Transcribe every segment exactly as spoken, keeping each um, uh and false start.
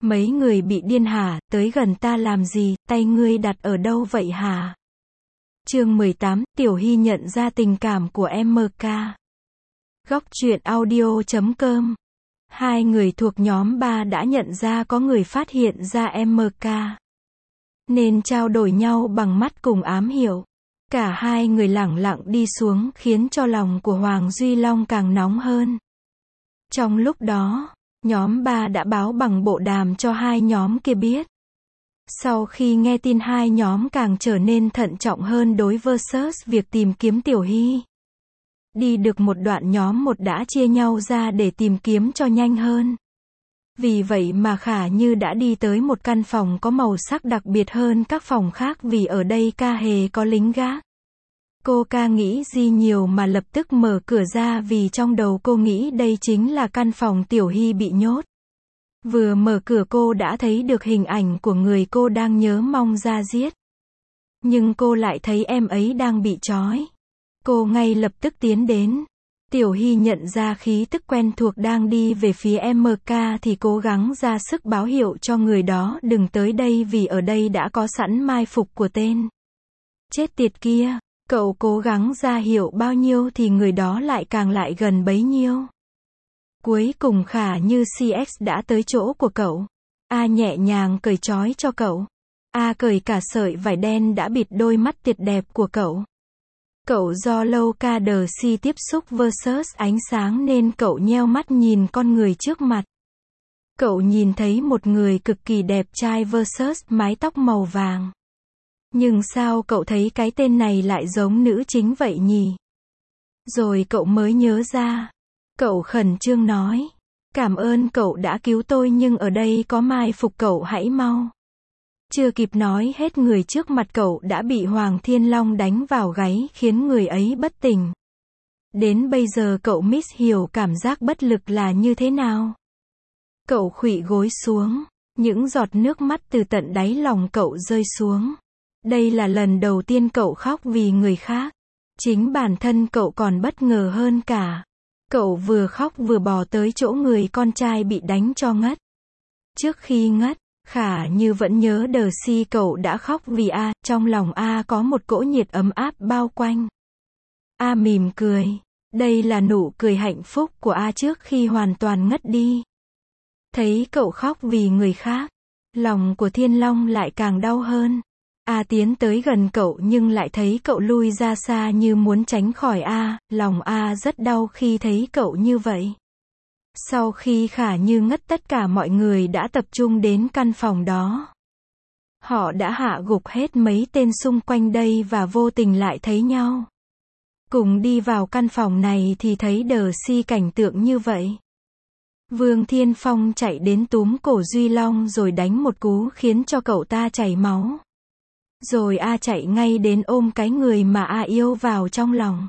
Mấy người bị điên hả, tới gần ta làm gì, tay ngươi đặt ở đâu vậy hả? Chương mười tám, Tiểu Hy nhận ra tình cảm của em ca. Góc truyện audio chấm com. Hai người thuộc nhóm ba đã nhận ra có người phát hiện ra em ca, nên trao đổi nhau bằng mắt cùng ám hiệu. Cả hai người lẳng lặng đi xuống khiến cho lòng của Hoàng Duy Long càng nóng hơn. Trong lúc đó, nhóm ba đã báo bằng bộ đàm cho hai nhóm kia biết. Sau khi nghe tin, hai nhóm càng trở nên thận trọng hơn đối versus việc tìm kiếm Tiểu Hy. Đi được một đoạn, nhóm một đã chia nhau ra để tìm kiếm cho nhanh hơn. Vì vậy mà Khả Như đã đi tới một căn phòng có màu sắc đặc biệt hơn các phòng khác vì ở đây ca hề có lính gác. Cô ca nghĩ gì nhiều mà lập tức mở cửa ra vì trong đầu cô nghĩ đây chính là căn phòng Tiểu Hy bị nhốt. Vừa mở cửa cô đã thấy được hình ảnh của người cô đang nhớ mong ra giết. Nhưng cô lại thấy em ấy đang bị trói. Cô ngay lập tức tiến đến. Tiểu Hy nhận ra khí tức quen thuộc đang đi về phía em ca thì cố gắng ra sức báo hiệu cho người đó đừng tới đây vì ở đây đã có sẵn mai phục của tên chết tiệt kia. Cậu cố gắng ra hiệu bao nhiêu thì người đó lại càng lại gần bấy nhiêu. Cuối cùng Khả Như xê ích đã tới chỗ của cậu. A nhẹ nhàng cởi trói cho cậu. A cởi cả sợi vải đen đã bịt đôi mắt tuyệt đẹp của cậu. Cậu do lâu ca đờ si tiếp xúc versus ánh sáng nên cậu nheo mắt nhìn con người trước mặt. Cậu nhìn thấy một người cực kỳ đẹp trai versus mái tóc màu vàng. Nhưng sao cậu thấy cái tên này lại giống nữ chính vậy nhỉ? Rồi cậu mới nhớ ra. Cậu khẩn trương nói. Cảm ơn cậu đã cứu tôi nhưng ở đây có mai phục, cậu hãy mau. Chưa kịp nói hết, người trước mặt cậu đã bị Hoàng Thiên Long đánh vào gáy khiến người ấy bất tỉnh. Đến bây giờ cậu miss hiểu cảm giác bất lực là như thế nào. Cậu khuỵu gối xuống. Những giọt nước mắt từ tận đáy lòng cậu rơi xuống. Đây là lần đầu tiên cậu khóc vì người khác. Chính bản thân cậu còn bất ngờ hơn cả. Cậu vừa khóc vừa bò tới chỗ người con trai bị đánh cho ngất. Trước khi ngất, Khả Như vẫn nhớ đờ si cậu đã khóc vì A, trong lòng A có một cỗ nhiệt ấm áp bao quanh. A mỉm cười. Đây là nụ cười hạnh phúc của A trước khi hoàn toàn ngất đi. Thấy cậu khóc vì người khác, lòng của Thiên Long lại càng đau hơn. A tiến tới gần cậu nhưng lại thấy cậu lui ra xa như muốn tránh khỏi A, lòng A rất đau khi thấy cậu như vậy. Sau khi Khả Như ngất, tất cả mọi người đã tập trung đến căn phòng đó. Họ đã hạ gục hết mấy tên xung quanh đây và vô tình lại thấy nhau. Cùng đi vào căn phòng này thì thấy đờ si cảnh tượng như vậy. Vương Thiên Phong chạy đến túm cổ Duy Long rồi đánh một cú khiến cho cậu ta chảy máu. Rồi A chạy ngay đến ôm cái người mà A yêu vào trong lòng.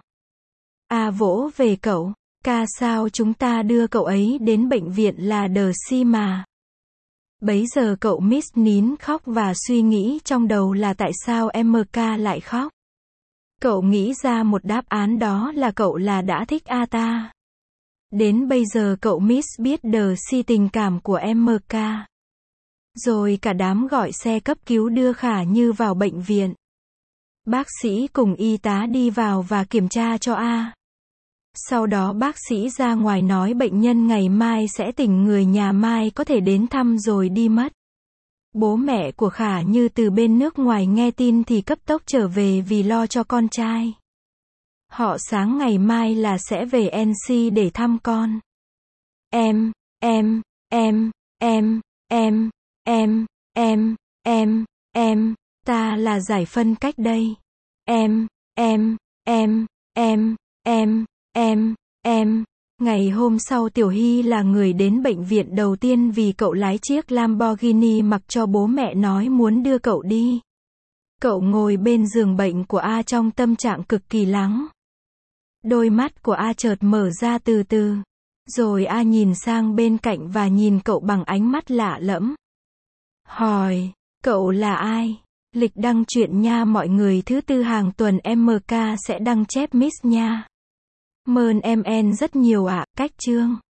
A vỗ về cậu. Ca sao chúng ta đưa cậu ấy đến bệnh viện là đờ si mà. Bấy giờ cậu miss nín khóc và suy nghĩ trong đầu là tại sao em ca lại khóc. Cậu nghĩ ra một đáp án, đó là cậu là đã thích A ta. Đến bây giờ cậu miss biết đờ si tình cảm của em ca. Rồi cả đám gọi xe cấp cứu đưa Khả Như vào bệnh viện. Bác sĩ cùng y tá đi vào và kiểm tra cho A. Sau đó bác sĩ ra ngoài nói bệnh nhân ngày mai sẽ tỉnh, người nhà mai có thể đến thăm rồi đi mất. Bố mẹ của Khả Như từ bên nước ngoài nghe tin thì cấp tốc trở về vì lo cho con trai. Họ sáng ngày mai là sẽ về en xê để thăm con. Em, em, em, em, em, em, em, em, em, ta là giải phân cách đây. Em, em, em, em, em, em, em. Ngày hôm sau Tiểu Hy là người đến bệnh viện đầu tiên vì cậu lái chiếc Lamborghini mặc cho bố mẹ nói muốn đưa cậu đi. Cậu ngồi bên giường bệnh của A trong tâm trạng cực kỳ lắng. Đôi mắt của A chợt mở ra từ từ. Rồi A nhìn sang bên cạnh và nhìn cậu bằng ánh mắt lạ lẫm. Hỏi, cậu là ai? Lịch đăng truyện nha mọi người, thứ tư hàng tuần em ca sẽ đăng chép miss nha. Mơn em en rất nhiều ạ, cách chương.